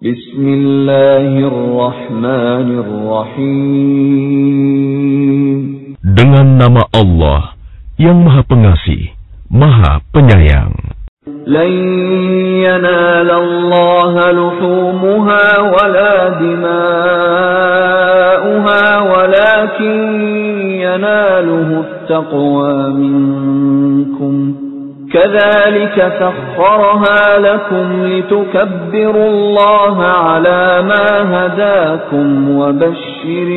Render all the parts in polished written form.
Bismillahirrahmanirrahim. Dengan nama Allah yang Maha Pengasih, Maha Penyayang. Lan yanalallaha luhumuha wala dima'uha walakin yanaluhu at-taqwa minkum. كذلك سخرها لكم لتكبروا الله على ما هداكم وبشر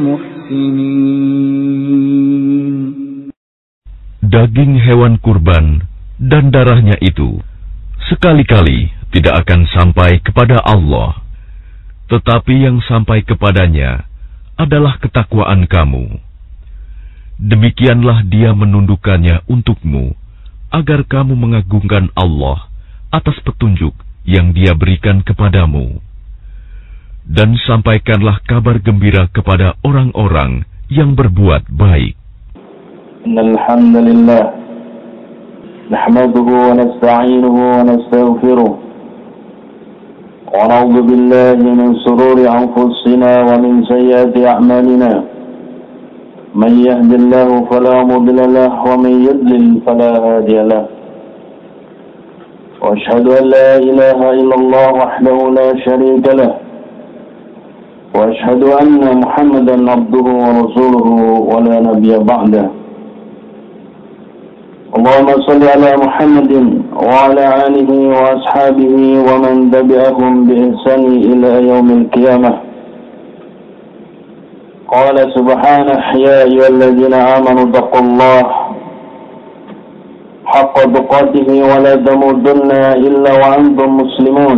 المحسنين. Daging hewan kurban dan darahnya itu sekali-kali tidak akan sampai kepada Allah, tetapi yang sampai kepadanya adalah ketakwaan kamu. Demikianlah Dia menundukkannya untukmu, agar kamu mengagungkan Allah atas petunjuk yang Dia berikan kepadamu. Dan sampaikanlah kabar gembira kepada orang-orang yang berbuat baik. Alhamdulillah, nahmaduhu wa nasta'inuhu wa nastaghfiruh, wa na'udzu billahi min shururi anfusina wa min sayyiati a'malina. من يهد الله فلا مضل له ومن يضلل فلا هادي له وأشهد أن لا إله إلا الله وحده لا شريك له وأشهد أن محمدا عبده ورسوله ولا نبي بعده اللهم صل على محمد وعلى آله وأصحابه ومن تبعهم بإحسان إلى يوم القيامة. قال سبحانه يا أيها الذين آمنوا اتقوا الله حق تقاته ولا تموتن إلا وأنتم مسلمون.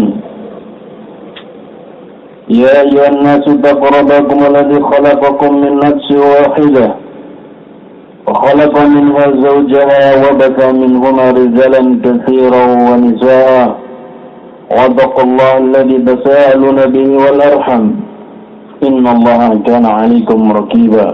يا أيها الناس اتقوا ربكم الذي خلقكم من نفس واحدة وخلق منها زوجها وبث منهما رجالا كثيرا ونساء واتقوا الله الذي تساءلون به والأرحم إن الله كان عليكم رقيبا.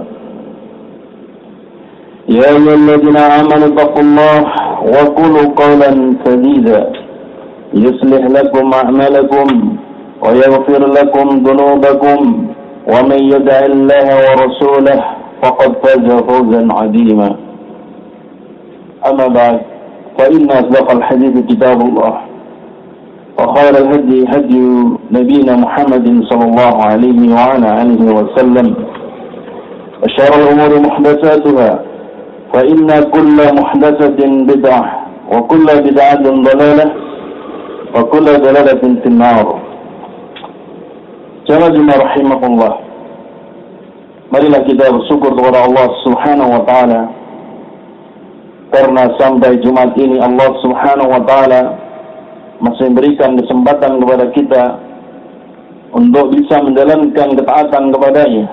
يا أيها الذين آمنوا اتقوا الله وقولوا قولا سديدا يصلح لكم أعمالكم ويغفر لكم ذنوبكم ومن يطع الله ورسوله فقد فاز فوزا عظيما. أما بعد فإن أصدق الحديث كتاب الله وخير الهدي هدي نبينا محمد صلى الله عليه وعلى آله وسلم وشر الأمور محدثاتها فإن كل محدثة بدعة وكل بدعة ضلالة وكل ضلالة في النار. Jamaah rahimahullah, marilah kita bersyukur kepada Allah Subhanahu wa taala karena sampai Jumat ini Allah Subhanahu wa taala masih memberikan kesempatan kepada kita untuk bisa menjalankan ketaatan kepadanya,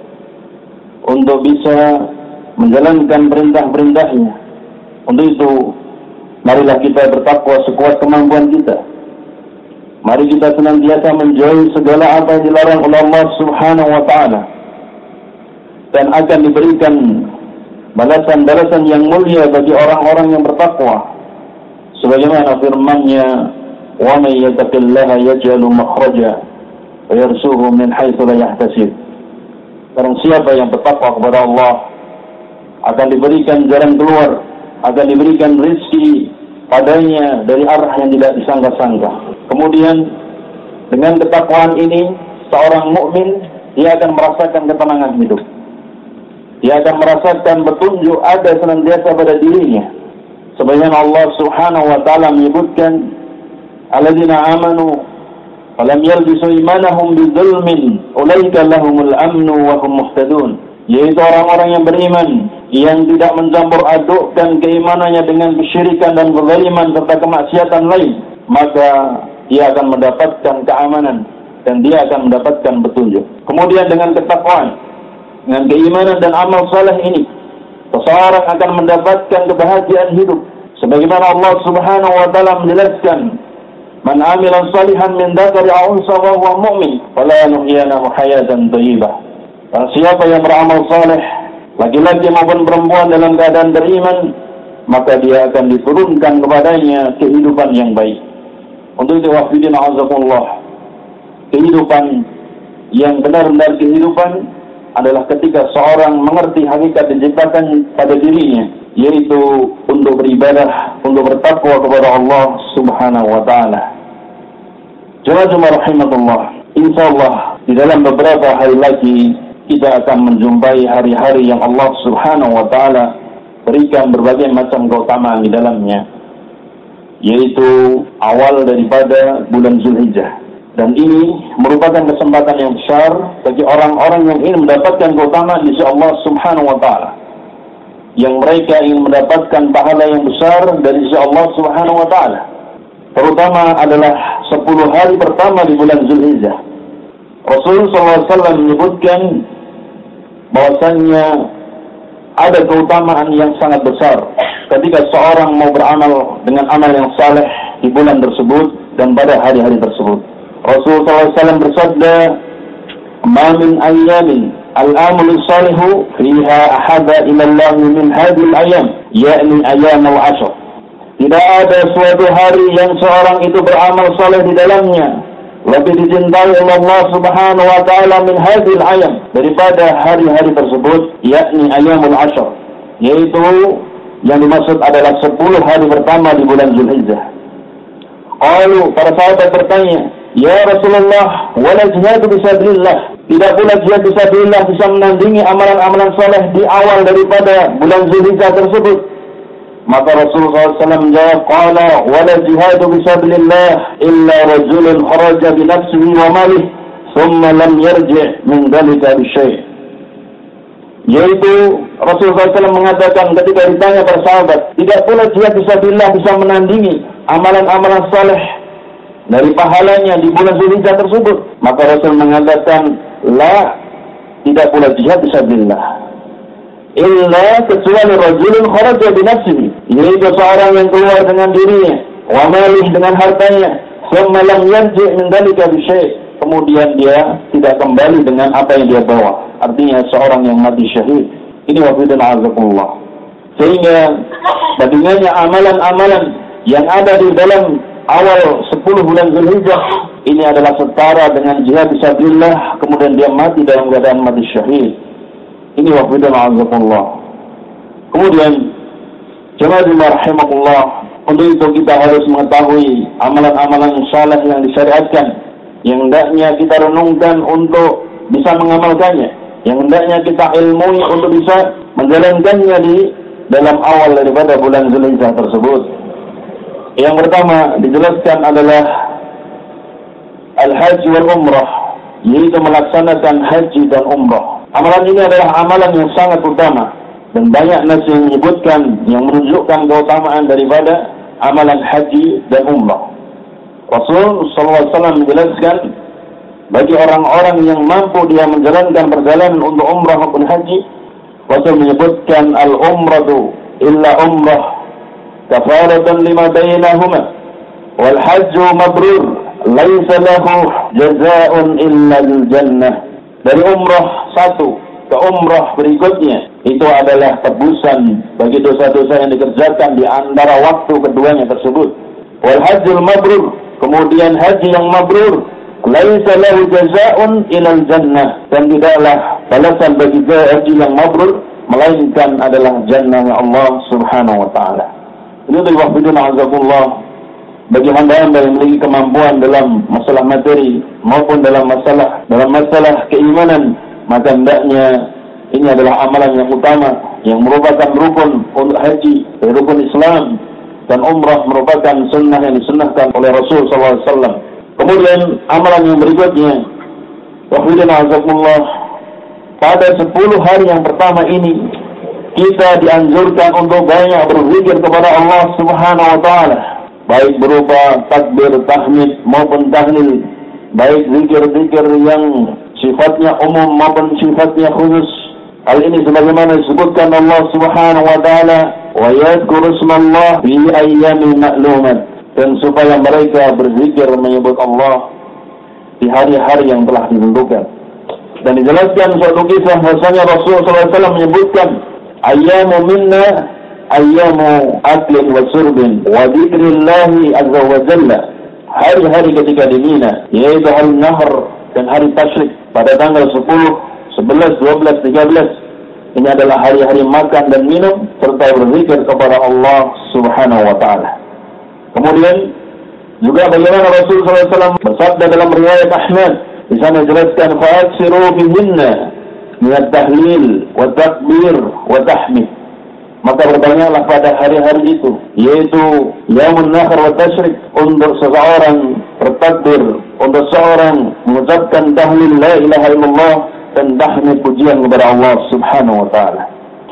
untuk bisa menjalankan perintah-perintahnya. Untuk itu, marilah kita bertakwa sekuat kemampuan kita. Mari kita senantiasa menjauhi segala apa yang dilarang oleh Allah Subhanahu wa taala, dan akan diberikan balasan-balasan yang mulia bagi orang-orang yang bertakwa. Sebagaimana firman-Nya, wa may yattaqillaha yaj'al makhraja wa yarzuqhu min haitsu la yahtasib. Barang siapa yang bertakwa kepada Allah akan diberikan jalan keluar, akan diberikan rezeki padanya dari arah yang tidak disangka-sangka. Kemudian dengan ketakwaan ini seorang mukmin dia akan merasakan ketenangan hidup. Dia akan merasakan petunjuk ada senantiasa pada dirinya. Sebagaimana Allah Subhanahu wa taala menyebutkan alladzina amanu wa lam yalbisu imanahum bidzulmin ulaika lahumul amnu wa hum muhtadun, yaitu orang-orang yang beriman yang tidak mencampur adukkan keimanannya dengan kesyirikan dan kezaliman serta kemaksiatan lain, maka dia akan mendapatkan keamanan dan dia akan mendapatkan petunjuk. Kemudian dengan ketakwaan, dengan keimanan dan amal saleh ini, seseorang akan mendapatkan kebahagiaan hidup. Sebagaimana Allah Subhanahu wa taala menjelaskan, "Man 'amila shalihan min dzakari aw unsa wa huwa mu'min, fala nuhyiyanahu hayatan thayyibah." Dan siapa yang beramal saleh, laki-laki maupun perempuan dalam keadaan beriman, maka dia akan diturunkan kepadanya kehidupan yang baik. Untuk itu wahfidin azakumullah, kehidupan yang benar-benar kehidupan adalah ketika seorang mengerti hakikat diciptakan pada dirinya, yaitu untuk beribadah, untuk bertakwa kepada Allah Subhanahu wa taala. Jemaah rahimakumullah, insyaallah di dalam beberapa hari lagi kita akan menjumpai hari-hari yang Allah Subhanahu wa taala berikan berbagai macam keutamaan di dalamnya, yaitu awal daripada bulan Zulhijjah. Dan ini merupakan kesempatan yang besar bagi orang-orang yang ingin mendapatkan keutamaan di sisi Allah Subhanahu wa taala, yang mereka ingin mendapatkan pahala yang besar dari sisi Allah Subhanahu wa taala. Terutama adalah 10 hari pertama di bulan Zulhijjah. Rasulullah SAW menyebutkan bahwasannya ada keutamaan yang sangat besar ketika seorang mau beramal dengan amal yang saleh di bulan tersebut dan pada hari-hari tersebut. Rasulullah SAW bersabda, "Ma min ayyamin al-amalu salihu fiha ahada ila Allah min hadhihi al-ayyam, yakni ayyam al-ashr." Tidak ada suatu hari yang seorang itu beramal saleh di dalamnya lebih dicintai oleh Allah Subhanahu wa taala min hadhihi al-ayyam, daripada hari-hari tersebut, yakni ayyamul ashr, yaitu yang dimaksud adalah 10 hari pertama di bulan Zulhijjah. Qalu, para sahabat bertanya, "Ya Rasulullah, wala jihad fisabilillah?" Tidak pula jihad fisabilillah bisa menandingi amalan-amalan saleh di awal daripada bulan Zulhijjah tersebut. Maka Rasulullah SAW menjawab, "Qala wala jihad fisabilillah illa rajulun kharaja bi nafsihi wa malihi thumma lam yarji' min dhalika bi syai'." Yaitu Rasulullah SAW mengatakan ketika ditanya para sahabat, tidak pula jihad fisabilillah bisa menandingi amalan-amalan saleh dari pahalanya di bulan Zulhijjah tersebut. Maka Rasul mengatakan, la, tidak pula jihad fisabilillah illa kecuali rajulun kharaja bi nafsihi, yaitu seorang yang keluar dengan dirinya, wa malih dengan hartanya, thumma lam yarji' min dhalika bi syai', kemudian dia tidak kembali dengan apa yang dia bawa. Artinya seorang yang mati syahid. Ini wafidun azakumullah. Sehingga bagaimana amalan-amalan yang ada di dalam awal 10 bulan Zulhijjah ini adalah setara dengan jihad fisabilillah, kemudian dia mati dalam keadaan mati syahid. Ini wafidun azakumullah. Kemudian jemaah rahimakumullah, untuk itu kita harus mengetahui amalan-amalan saleh yang disyariatkan, yang hendaknya kita renungkan untuk bisa mengamalkannya, yang hendaknya kita ilmui untuk bisa menjalankannya di dalam awal daripada bulan Zulhijjah tersebut. Yang pertama dijelaskan adalah al-haji wal umrah, yaitu melaksanakan haji dan umrah. Amalan ini adalah amalan yang sangat utama, dan banyak nas yang menyebutkan, yang menunjukkan keutamaan daripada amalan haji dan umrah. Rasul SAW menjelaskan, bagi orang-orang yang mampu dia menjalankan perjalanan untuk umrah maupun haji, Rasul menyebutkan al-umratu illa umrah kafaratan lima bainahuma wal hajju mabrur laisa lahu jazaa'un illa al-jannah. Dari umrah satu ke umrah berikutnya itu adalah tebusan bagi dosa-dosa yang dikerjakan di antara waktu keduanya tersebut. Wal hajjul mabrur, kemudian haji yang mabrur, laisa lahu jazaa'un ilal jannah, dan tidaklah balasan bagi haji yang mabrur melainkan adalah jannah Allah Subhanahu wa taala. Ini adalah wafidun azakullah bagi hamba-hamba yang memiliki kemampuan dalam masalah materi maupun dalam masalah keimanan, maka hendaknya ini adalah amalan yang utama yang merupakan rukun untuk haji, rukun Islam, dan umrah merupakan sunnah yang disunnahkan oleh Rasul SAW. Kemudian amalan yang berikutnya, wafidun azakumullah, pada 10 hari yang pertama ini kita dianjurkan untuk banyak berzikir kepada Allah Subhanahu wa taala, baik berupa takbir, tahmid maupun tahlil, baik zikir-zikir yang sifatnya umum maupun sifatnya khusus. Hal ini sebagaimana disebutkan Allah Subhanahu wa taala, wa yadhkuru ismallah fi ayyamin ma'lumat, dan supaya mereka berzikir menyebut Allah di hari-hari yang telah ditentukan. Dan dijelaskan suatu kisah bahasanya Rasulullah SAW menyebutkan, ayyamu minna ayyamu aklin wa surbin wa dzikrillahi azza wa jalla hari-hari ketika di Mina, yaitu hari Nahr dan hari Tasyrik pada tanggal 10, 11, 12, 13. Ini adalah hari-hari makan dan minum serta berzikir kepada Allah Subhanahu wa taala. Kemudian juga bagaimana Rasulullah SAW bersabda dalam riwayat Ahmad, di sana dijelaskan fa'aksiru bihinna min at-tahlil wa takbir wa tahmid. Maka berbanyaklah pada hari-hari itu, yaitu Yaumun Nahr wa Tasyrik, untuk seseorang bertakbir, untuk seorang mengucapkan tahlil la ilaha illallah dan tahmid pujian kepada Allah Subhanahu wa taala.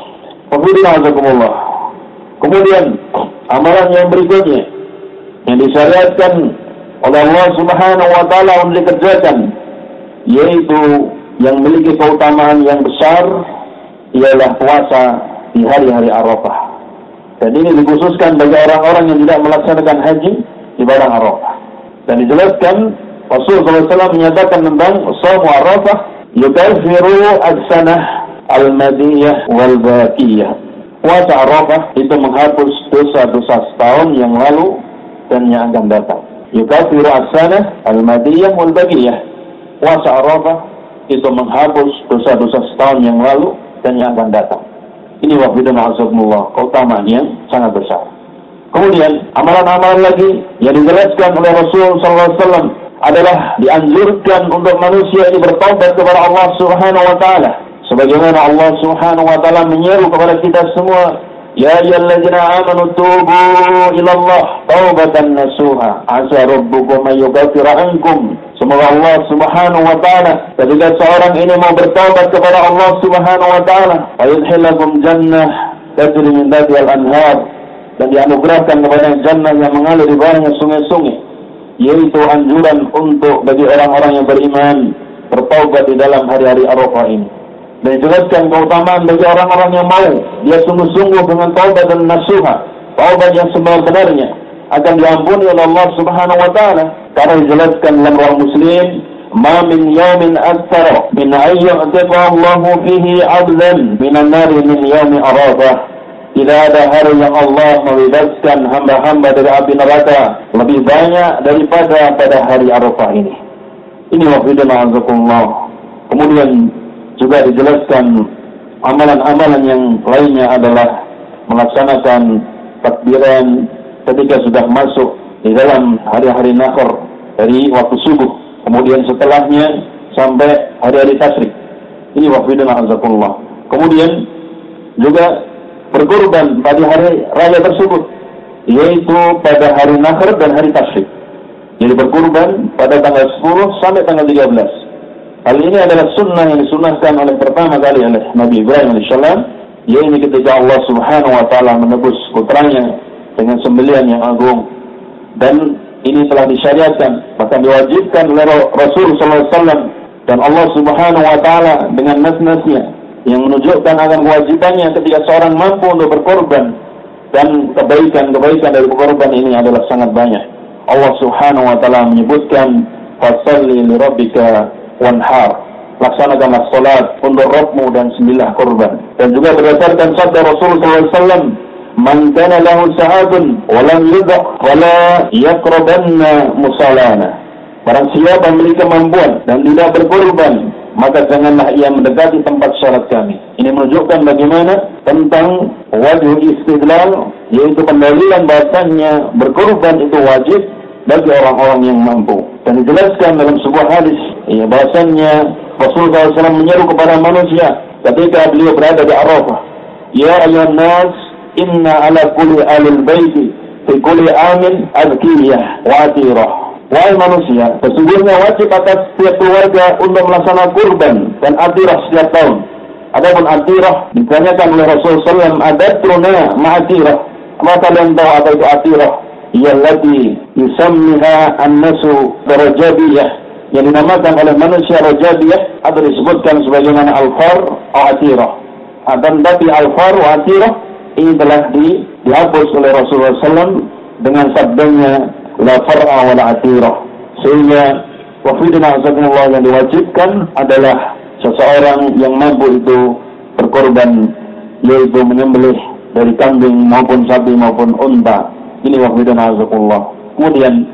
Kemudian amalan yang berikutnya yang disyariatkan oleh Allah Subhanahu wa taala untuk dikerjakan, yaitu yang memiliki keutamaan yang besar, ialah puasa di hari-hari Arafah. Dan ini dikhususkan bagi orang-orang yang tidak melaksanakan haji di padang Arafah. Dan dijelaskan Rasulullah SAW menyatakan tentang shaum Arafah, yukaffiru as-sanah al-madiyah wal-baqiyah. Puasa Arafah itu menghapus dosa-dosa setahun yang lalu dan yang akan datang. Yukaffiru as-sanah al-madiyah wal-baqiyah. Puasa Arafah itu menghapus dosa-dosa setahun yang lalu dan yang akan datang. Ini wafidun azzaikumullah, keutamaan yang sangat besar. Kemudian amalan-amalan lagi yang dijelaskan oleh Rasulullah SAW adalah dianjurkan untuk manusia ini bertaubat kepada Allah Subhanahu wa taala. Sebagaimana Allah Subhanahu wa taala menyeru kepada kita semua, ya ayyuhalladzina amanu tubu ila Allah taubatan nasuha asa rabbukum an yukaffira ankum. Semoga Allah Subhanahu wa taala ketika seorang ini mau bertaubat kepada Allah Subhanahu wa taala, ayudhilakum jannah tajri min tahtiha al-anhar, dan dianugerahkan kepada jannah yang mengalir di bawahnya sungai-sungai, yaitu anjuran untuk bagi orang-orang yang beriman bertaubat di dalam hari-hari Arafah ini. Dan dijelaskan keutamaan bagi orang-orang yang mau dia sungguh-sungguh dengan taubat dan nasuha, taubat yang sebenar-benarnya, akan diampuni oleh Allah Subhanahu wa taala. Karena dijelaskan dalam Riwayat Muslim, ma min yaumin aktsara min ayyatiqa Allahu fihi 'abdan minan nari min yaumi Arafah. Tidak ada hari yang Allah membebaskan hamba-hamba dari api neraka lebih banyak daripada pada hari Arafah ini. Ini wafidun azakumullah. Kemudian juga dijelaskan amalan-amalan yang lainnya adalah melaksanakan takbiran ketika sudah masuk di dalam hari-hari Nahr dari waktu subuh, kemudian setelahnya sampai hari-hari Tasyrik. Ini wafidun azakumullah. Kemudian juga berkorban pada hari raya tersebut, yaitu pada hari Nahr dan hari Tasyrik. Jadi berkorban pada tanggal 10 sampai tanggal 13. Hal ini adalah sunnah yang disunahkan oleh pertama kali oleh Nabi Ibrahim AS, yaitu ketika Allah Subhanahu wa taala menebus putranya dengan sembelihan yang agung. Dan ini telah disyariatkan, bahkan diwajibkan oleh Rasul sallallahu alaihi wasallam, dan Allah Subhanahu wa taala dengan nas-nasnya yang menunjukkan akan kewajibannya ketika seorang mampu untuk berkorban, dan kebaikan-kebaikan dari berkorban ini adalah sangat banyak. Allah Subhanahu wa taala menyebutkan fasalli li rabbika wanhar, laksanakanlah salat untuk Rabbmu dan sembelih korban. Dan juga berdasarkan sabda Rasulullah SAW, man kana lahu sa'atun wa lam yudh wa la yaqrabanna musallana. Barang siapa memiliki kemampuan dan tidak berkorban, maka janganlah ia mendekati tempat salat kami. Ini menunjukkan bagaimana tentang wajib istidlal, yaitu pendalilan bahasanya berkorban itu wajib bagi orang-orang yang mampu. Dan dijelaskan dalam sebuah hadis, bahasanya Rasulullah SAW menyeru kepada manusia ketika beliau berada di Arafah, ya ayyuhan nas, inna ala kulli alil baiti fi kulli amin adkiyah wa atirah. Wahai manusia, sesungguhnya wajib atas setiap keluarga untuk melaksanakan kurban dan atirah setiap tahun. Adapun atirah ditanyakan oleh Rasulullah SAW, adatruna ma'atirah. Apa kalian tahu apa itu atirah? Yallati yusammiha an-nasu rajabiyah, yang dinamakan oleh manusia rajabiyah atau disebutkan sebagaimana al-far atau atirah. Dan tapi al-far wa atirah ini telah dihapus oleh Rasulullah SAW dengan sabdanya la far'a wa la atirah, sehingga wafiduna azakumullah yang diwajibkan adalah seseorang yang mampu itu berkorban, yaitu menyembelih dari kambing maupun sapi maupun unta. Ini wafiduna azakumullah. Kemudian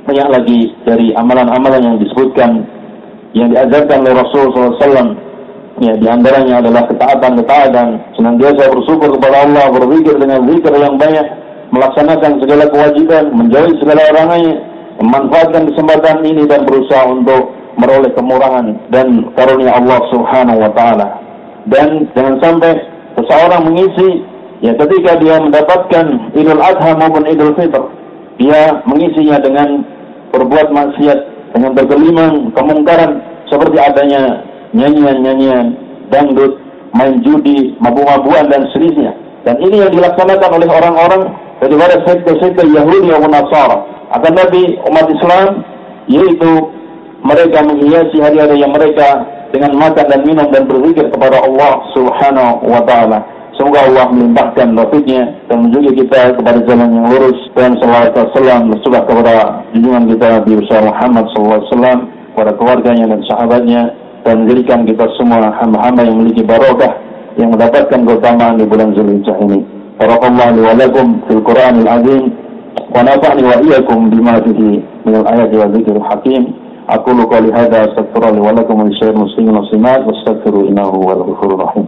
banyak lagi dari amalan-amalan yang disebutkan, yang diajarkan oleh Rasulullah SAW. Ya, di antaranya adalah ketaatan, senantiasa bersyukur kepada Allah, berzikir dengan zikir yang banyak, melaksanakan segala kewajiban, menjauhi segala larangannya, memanfaatkan kesempatan ini dan berusaha untuk meroleh kemurahan dan karunia Allah Subhanahu wa taala. Dan jangan sampai seseorang mengisi, ya, ketika dia mendapatkan Idul Adha maupun Idul Fitr, dia mengisinya dengan berbuat maksiat, dengan bergelimang kemungkaran seperti adanya nyanyian-nyanyian, dangdut, main judi, mabuk-mabukan dan sejenisnya. Dan ini yang dilaksanakan oleh orang-orang daripada sekte-sekte Yahudi maupun Nasara. Akan tapi umat Islam, yaitu mereka menghiasi hari-hari yang mereka dengan makan dan minum dan berzikir kepada Allah Subhanahu wa taala. Semoga Allah melimpahkan taufiknya dan menunjuk kita kepada jalan yang lurus, dan sallallahu alaihi wasallam bersulah kepada junjungan kita Nabi Muhammad sallallahu alaihi wasallam, kepada keluarganya dan sahabatnya, dan menjadikan kita semua hamba-hamba yang memiliki barokah, yang mendapatkan keutamaan di bulan Zulhijjah ini. Barakallahu li wa lakum fil Qur'anil azim, wa nafa'ni wa iyyakum bima fihi min al-ayati wa dzikril hakim. Aqulu qouli hadza astaghfirullaha li wa lakum wa lisa'iril muslimin muslimat wastaghfiru innahu huwal ghafurur rahim.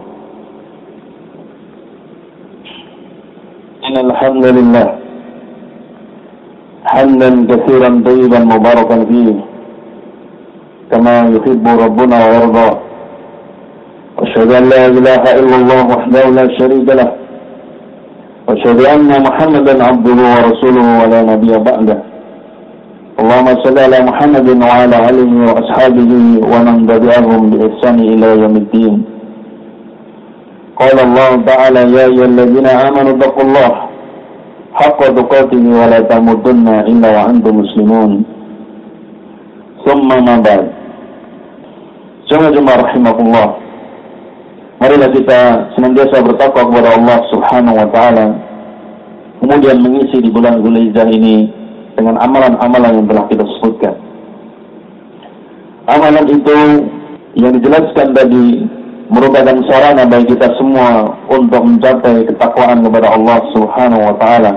الحمد لله حمدا كثيرا طيبا مباركا فيه كما يحب ربنا ويرضى واشهد ان لا اله الا الله وحده لا شريك له واشهد ان محمدا عبده ورسوله ولا نبي بعده اللهم صل على محمد وعلى اله واصحابه ومن تبعهم باحسان الى يوم الدين. قال الله تعالى يا أيها الذين آمنوا اتقوا الله حق تقاته ولا تموتن إلا وأنتم مسلمون ثم ما بعد. Jemaah rahimakumullah, marilah kita senantiasa bertakwa kepada Allah Subhanahu wa taala, kemudian mengisi di bulan Zulhijjah ini dengan amalan-amalan yang telah kita sebutkan. Amalan itu yang dijelaskan tadi merupakan sarana bagi kita semua untuk mencapai ketakwaan kepada Allah Subhanahu wa taala.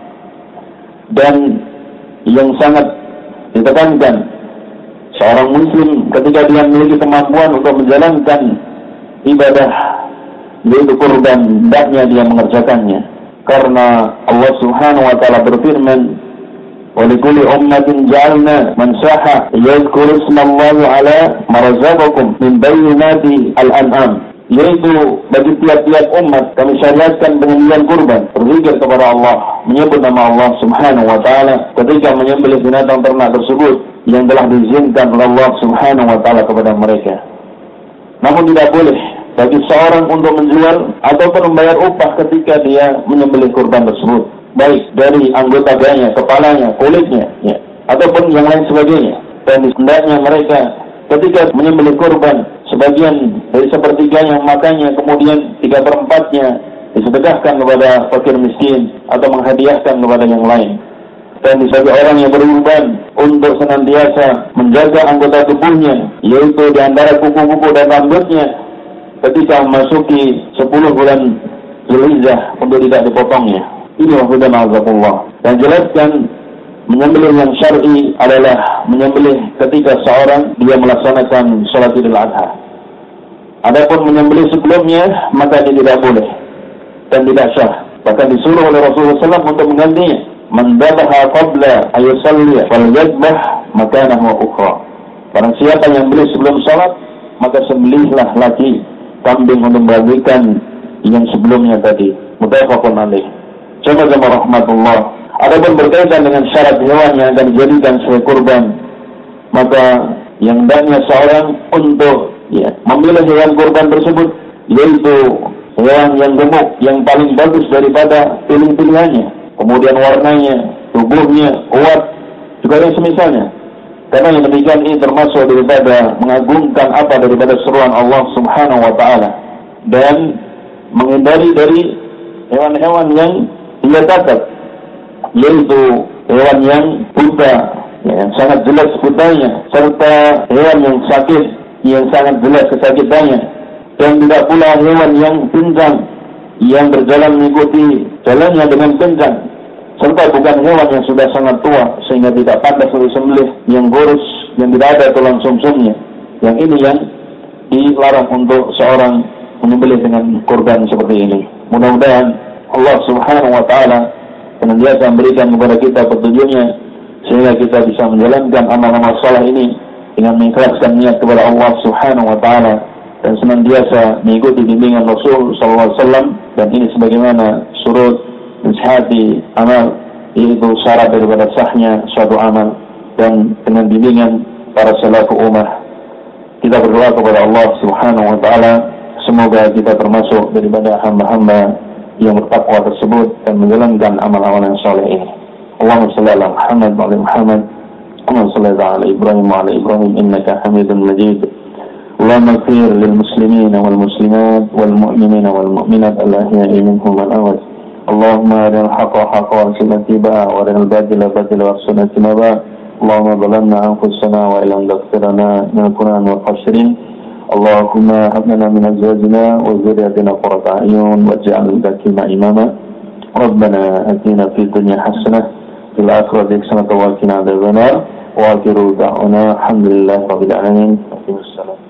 Dan yang sangat ditekankan, seorang muslim ketika dia memiliki kemampuan untuk menjalankan ibadah, yaitu kurban, hendaknya dia mengerjakannya. Karena Allah Subhanahu wa taala berfirman, وَلِكُلِّ أُمَّةٍ جَعَلْنَا مَنْسَاحًا يَذْكُرُ اسْمَ اللَّهِ عَلَى مَا رَزَقَكُم مِّن بَيِّنَاتِ الْأَنْعَامِ. Yaitu bagi tiap-tiap umat kami syariatkan penyembelihan kurban, berzikir kepada Allah, menyebut nama Allah Subhanahu wa taala ketika menyembelih binatang ternak tersebut yang telah diizinkan oleh Allah Subhanahu wa taala kepada mereka. Namun tidak boleh bagi seorang untuk menjual ataupun membayar upah ketika dia menyembelih kurban tersebut, baik dari anggota badannya, kepalanya, kulitnya, ya, ataupun yang lain sebagainya. Dan hendaknya mereka ketika menyembelih kurban, sebagian dari sepertiganya memakannya, kemudian 3/4-nya disedekahkan kepada fakir miskin atau menghadiahkan kepada yang lain. Dan sebagai orang yang berkorban untuk senantiasa menjaga anggota tubuhnya, yaitu di antara kuku-kuku dan rambutnya, ketika memasuki 10 bulan Zulhijjah untuk tidak dipotongnya. Ini maksudnya ma'azakullah. Dan jelaskan menyembelih yang syar'i adalah menyembelih ketika seorang dia melaksanakan salat Idul Adha. Adapun menyembelih sebelumnya maka dia tidak boleh dan tidak sah. Bahkan disuruh oleh Rasulullah SAW untuk menggantinya. Man dhabaha qabla ayusalli wal yadbah makanahu ukhra. Barang siapa yang beli sebelum salat, maka sembelihlah lagi kambing untuk menggantikan yang sebelumnya tadi. Muttafaqun alaih. Jemaah rahmatullah. Adapun berkaitan dengan syarat hewan yang akan dijadikan sebagai kurban, maka yang hendaknya seorang untuk memilih hewan kurban tersebut, yaitu hewan yang gemuk, yang paling bagus daripada pilihan-pilihannya, kemudian warnanya, tubuhnya kuat, juga yang semisalnya. Karena yang demikian ini termasuk daripada mengagungkan daripada seruan Allah Subhanahu wa taala, dan menghindari dari hewan-hewan yang dia catat, yaitu hewan yang buta, yang sangat jelas butanya, serta hewan yang sakit, yang sangat jelas kesakitannya, dan tidak pula hewan yang pincang, yang berjalan mengikuti jalannya dengan kencang, serta bukan hewan yang sudah sangat tua sehingga tidak pantas untuk disembelih, yang kurus, yang tidak ada tulang sumsumnya. Yang ini yang dilarang untuk seorang menyembelih dengan kurban seperti ini. Mudah-mudahan Allah Subhanahu wa taala senantiasa memberikan kepada kita petunjuknya sehingga kita bisa menjalankan amal-amal saleh ini dengan mengikhlaskan niat kepada Allah Subhanahu wa taala dan senantiasa mengikuti bimbingan Rasul sallallahu alaihi wasallam, dan ini sebagaimana surut menshati amal, yaitu syarat daripada sahnya suatu amal, dan dengan bimbingan para salafus ummah. Kita berdoa kepada Allah Subhanahu wa taala semoga kita termasuk daripada hamba-hamba yang bertakwa tersebut dan menjalankan amal-amal yang saleh ini. Allahumma shalli ala Muhammad wa ala Muhammad, Allahumma shalli ala Ibrahim wa ala Ibrahim innaka Hamidum Majid. Allahumma ighfir lil muslimin wal muslimat wal mu'minin wal mu'minat al-ahya'i minhum wal amwat. Allahumma arina al-haqqa haqqan warzuqna ittiba'ahu wa arina al-batila batilan warzuqna ijtinabah. Allahumma zalamna anfusana wa illam taghfir lana lanakunanna minal khasirin. Allahumma hab lana min azwajina wa dhurriyyatina qurrata a'yun waj'alna lil muttaqina imama. Rabbana atina fid dunya hasanah fil akhirati hasanah wa qina adzabannar. Wa akhiru da'wana alhamdulillahi rabbil alamin. Wassalam.